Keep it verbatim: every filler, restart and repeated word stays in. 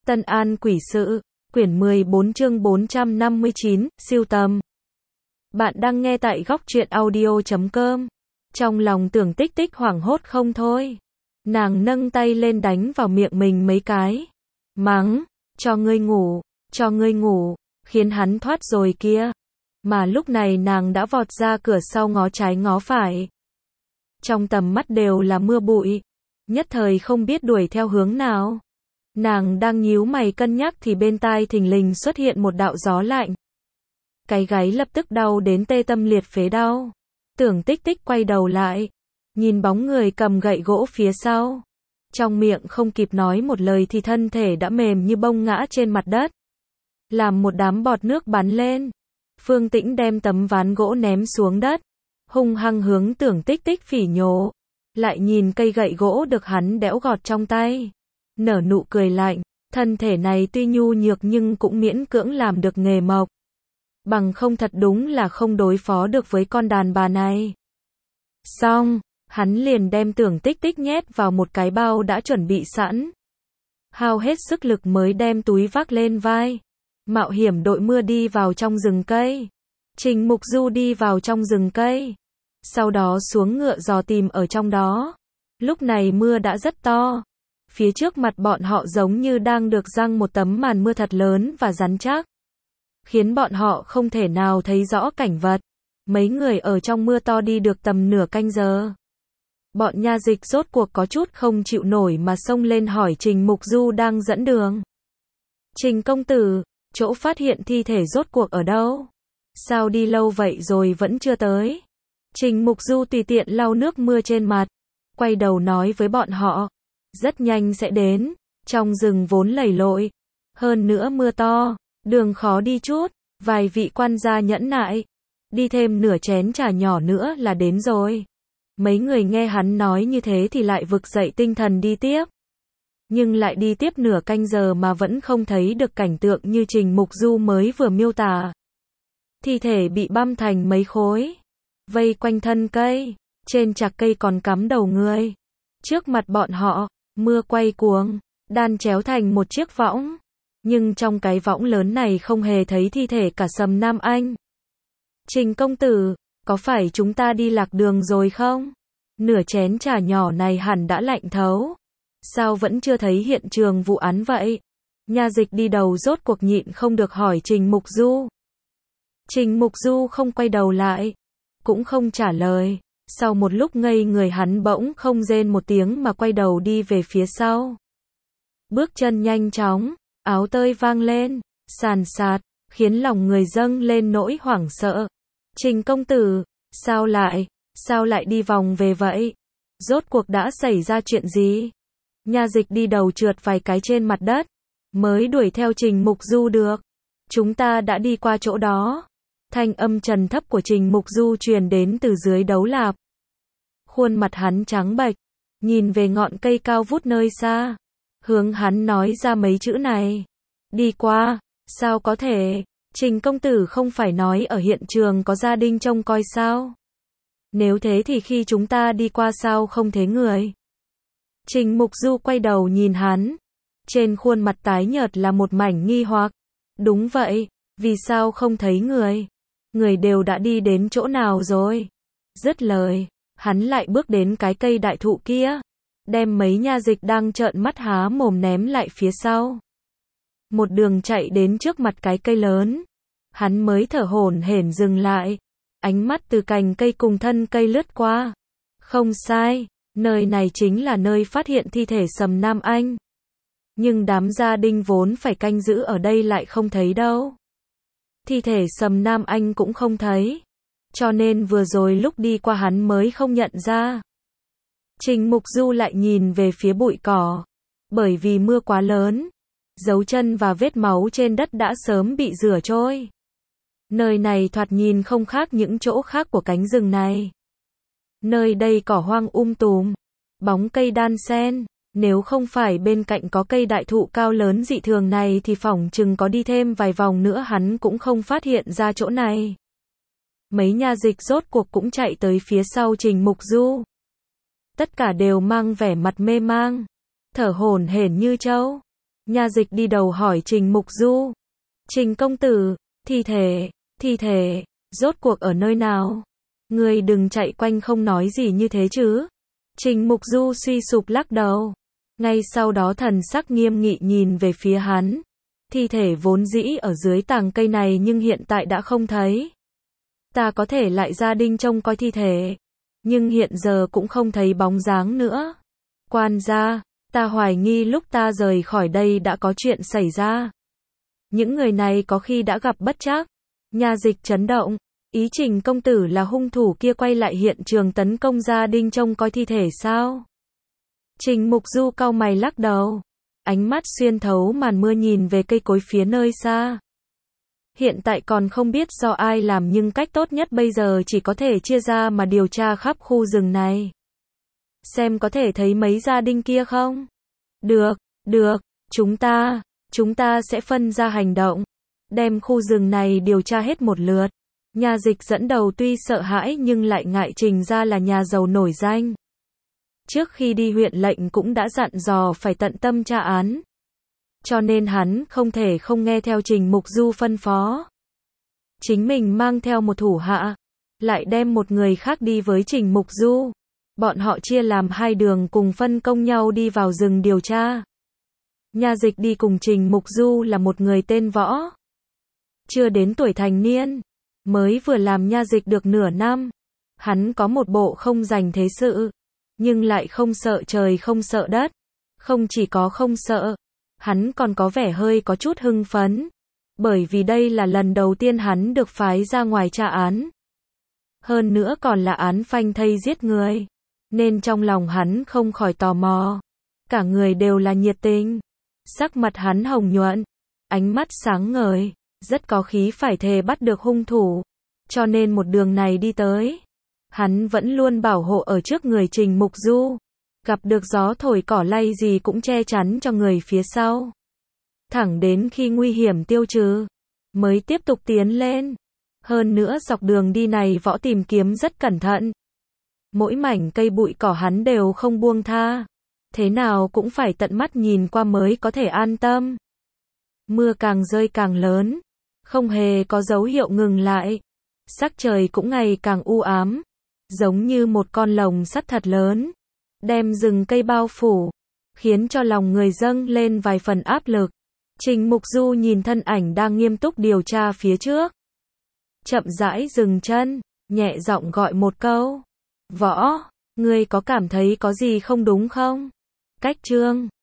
Tân An Quỷ Sự, quyển mười bốn chương bốn trăm năm mươi chín, siêu tầm. Bạn đang nghe tại góc truyện audio chấm com. Trong lòng Tưởng Tích Tích hoảng hốt không thôi. Nàng nâng tay lên đánh vào miệng mình mấy cái. Mắng, cho ngươi ngủ, cho ngươi ngủ, khiến hắn thoát rồi kia. Mà lúc này nàng đã vọt ra cửa sau ngó trái ngó phải. Trong tầm mắt đều là mưa bụi. Nhất thời không biết đuổi theo hướng nào. Nàng đang nhíu mày cân nhắc thì bên tai thình lình xuất hiện một đạo gió lạnh. Cái gáy lập tức đau đến tê tâm liệt phế đau. Tưởng Tích Tích quay đầu lại, nhìn bóng người cầm gậy gỗ phía sau. Trong miệng không kịp nói một lời thì thân thể đã mềm như bông ngã trên mặt đất. Làm một đám bọt nước bắn lên. Phương Tĩnh đem tấm ván gỗ ném xuống đất, hung hăng hướng Tưởng Tích Tích phỉ nhổ. Lại nhìn cây gậy gỗ được hắn đẽo gọt trong tay, nở nụ cười lạnh, thân thể này tuy nhu nhược nhưng cũng miễn cưỡng làm được nghề mộc. Bằng không thật đúng là không đối phó được với con đàn bà này. Xong, hắn liền đem Tưởng Tích Tích nhét vào một cái bao đã chuẩn bị sẵn. Hao hết sức lực mới đem túi vác lên vai. Mạo hiểm đội mưa đi vào trong rừng cây. Trình Mục Du đi vào trong rừng cây. Sau đó xuống ngựa dò tìm ở trong đó. Lúc này mưa đã rất to. Phía trước mặt bọn họ giống như đang được giăng một tấm màn mưa thật lớn và rắn chắc, khiến bọn họ không thể nào thấy rõ cảnh vật. Mấy người ở trong mưa to đi được tầm nửa canh giờ. Bọn nha dịch rốt cuộc có chút không chịu nổi mà xông lên hỏi Trình Mục Du đang dẫn đường. Trình công tử, chỗ phát hiện thi thể rốt cuộc ở đâu? Sao đi lâu vậy rồi vẫn chưa tới? Trình Mục Du tùy tiện lau nước mưa trên mặt, quay đầu nói với bọn họ. Rất nhanh sẽ đến, trong rừng vốn lầy lội, hơn nữa mưa to, đường khó đi chút, vài vị quan gia nhẫn nại, đi thêm nửa chén trà nhỏ nữa là đến rồi. Mấy người nghe hắn nói như thế thì lại vực dậy tinh thần đi tiếp. Nhưng lại đi tiếp nửa canh giờ mà vẫn không thấy được cảnh tượng như Trình Mục Du mới vừa miêu tả. Thi thể bị băm thành mấy khối, vây quanh thân cây, trên chạc cây còn cắm đầu người. Trước mặt bọn họ, mưa quay cuồng, đan chéo thành một chiếc võng. Nhưng trong cái võng lớn này không hề thấy thi thể cả Sầm Nam Anh. Trình công tử, có phải chúng ta đi lạc đường rồi không? Nửa chén trà nhỏ này hẳn đã lạnh thấu. Sao vẫn chưa thấy hiện trường vụ án vậy? Nha dịch đi đầu rốt cuộc nhịn không được hỏi Trình Mục Du. Trình Mục Du không quay đầu lại, cũng không trả lời. Sau một lúc ngây người hắn bỗng không rên một tiếng mà quay đầu đi về phía sau. Bước chân nhanh chóng, áo tơi vang lên, sàn sạt, khiến lòng người dâng lên nỗi hoảng sợ. Trình công tử, sao lại, sao lại đi vòng về vậy? Rốt cuộc đã xảy ra chuyện gì? Nha dịch đi đầu trượt vài cái trên mặt đất, mới đuổi theo Trình Mục Du được. Chúng ta đã đi qua chỗ đó. Thanh âm trầm thấp của Trình Mục Du truyền đến từ dưới đấu lạp. Khuôn mặt hắn trắng bệch, nhìn về ngọn cây cao vút nơi xa, hướng hắn nói ra mấy chữ này. Đi qua, sao có thể? Trình công tử không phải nói ở hiện trường có gia đình trông coi sao? Nếu thế thì khi chúng ta đi qua sao không thấy người? Trình Mục Du quay đầu nhìn hắn, trên khuôn mặt tái nhợt là một mảnh nghi hoặc. Đúng vậy, vì sao không thấy người? Người đều đã đi đến chỗ nào rồi? Dứt lời, hắn lại bước đến cái cây đại thụ kia, đem mấy nha dịch đang trợn mắt há mồm ném lại phía sau. Một đường chạy đến trước mặt cái cây lớn, hắn mới thở hổn hển dừng lại, ánh mắt từ cành cây cùng thân cây lướt qua. Không sai, nơi này chính là nơi phát hiện thi thể Sầm Nam Anh. Nhưng đám gia đình vốn phải canh giữ ở đây lại không thấy đâu. Thi thể Sầm Nam Anh cũng không thấy, cho nên vừa rồi lúc đi qua hắn mới không nhận ra. Trình Mục Du lại nhìn về phía bụi cỏ, bởi vì mưa quá lớn, dấu chân và vết máu trên đất đã sớm bị rửa trôi. Nơi này thoạt nhìn không khác những chỗ khác của cánh rừng này. Nơi đây cỏ hoang um tùm, bóng cây đan xen, nếu không phải bên cạnh có cây đại thụ cao lớn dị thường này thì phỏng chừng có đi thêm vài vòng nữa hắn cũng không phát hiện ra chỗ này. Mấy nha dịch rốt cuộc cũng chạy tới phía sau Trình Mục Du. Tất cả đều mang vẻ mặt mê mang, thở hổn hển như trâu. Nha dịch đi đầu hỏi Trình Mục Du. Trình công tử, thi thể, thi thể, rốt cuộc ở nơi nào? Ngươi đừng chạy quanh không nói gì như thế chứ. Trình Mục Du suy sụp lắc đầu. Ngay sau đó thần sắc nghiêm nghị nhìn về phía hắn. Thi thể vốn dĩ ở dưới tàng cây này nhưng hiện tại đã không thấy. Ta có thể lại gia đình trông coi thi thể, nhưng hiện giờ cũng không thấy bóng dáng nữa. Quan gia, ta hoài nghi lúc ta rời khỏi đây đã có chuyện xảy ra. Những người này có khi đã gặp bất trắc. Nha dịch chấn động. Ý Trình công tử là hung thủ kia quay lại hiện trường tấn công gia đình trông coi thi thể sao? Trình Mục Du cau mày lắc đầu. Ánh mắt xuyên thấu màn mưa nhìn về cây cối phía nơi xa. Hiện tại còn không biết do ai làm nhưng cách tốt nhất bây giờ chỉ có thể chia ra mà điều tra khắp khu rừng này. Xem có thể thấy mấy gia đình kia không? Được, được, chúng ta, chúng ta sẽ phân ra hành động. Đem khu rừng này điều tra hết một lượt. Nha dịch dẫn đầu tuy sợ hãi nhưng lại ngại Trình gia là nhà giàu nổi danh. Trước khi đi huyện lệnh cũng đã dặn dò phải tận tâm tra án. Cho nên hắn không thể không nghe theo Trình Mục Du phân phó. Chính mình mang theo một thủ hạ, lại đem một người khác đi với Trình Mục Du. Bọn họ chia làm hai đường cùng phân công nhau đi vào rừng điều tra. Nha dịch đi cùng Trình Mục Du là một người tên Võ. Chưa đến tuổi thành niên, mới vừa làm nha dịch được nửa năm. Hắn có một bộ không dành thế sự, nhưng lại không sợ trời không sợ đất. Không chỉ có không sợ, hắn còn có vẻ hơi có chút hưng phấn. Bởi vì đây là lần đầu tiên hắn được phái ra ngoài tra án. Hơn nữa còn là án phanh thây giết người. Nên trong lòng hắn không khỏi tò mò. Cả người đều là nhiệt tình. Sắc mặt hắn hồng nhuận, ánh mắt sáng ngời, rất có khí phải thề bắt được hung thủ. Cho nên một đường này đi tới, hắn vẫn luôn bảo hộ ở trước người Trình Mục Du. Gặp được gió thổi cỏ lay gì cũng che chắn cho người phía sau. Thẳng đến khi nguy hiểm tiêu trừ, mới tiếp tục tiến lên. Hơn nữa dọc đường đi này Võ tìm kiếm rất cẩn thận. Mỗi mảnh cây bụi cỏ hắn đều không buông tha. Thế nào cũng phải tận mắt nhìn qua mới có thể an tâm. Mưa càng rơi càng lớn, không hề có dấu hiệu ngừng lại. Sắc trời cũng ngày càng u ám, giống như một con lồng sắt thật lớn, đem rừng cây bao phủ, khiến cho lòng người dâng lên vài phần áp lực. Trình Mục Du nhìn thân ảnh đang nghiêm túc điều tra phía trước. Chậm rãi dừng chân, nhẹ giọng gọi một câu. Võ, ngươi có cảm thấy có gì không đúng không? Cách chương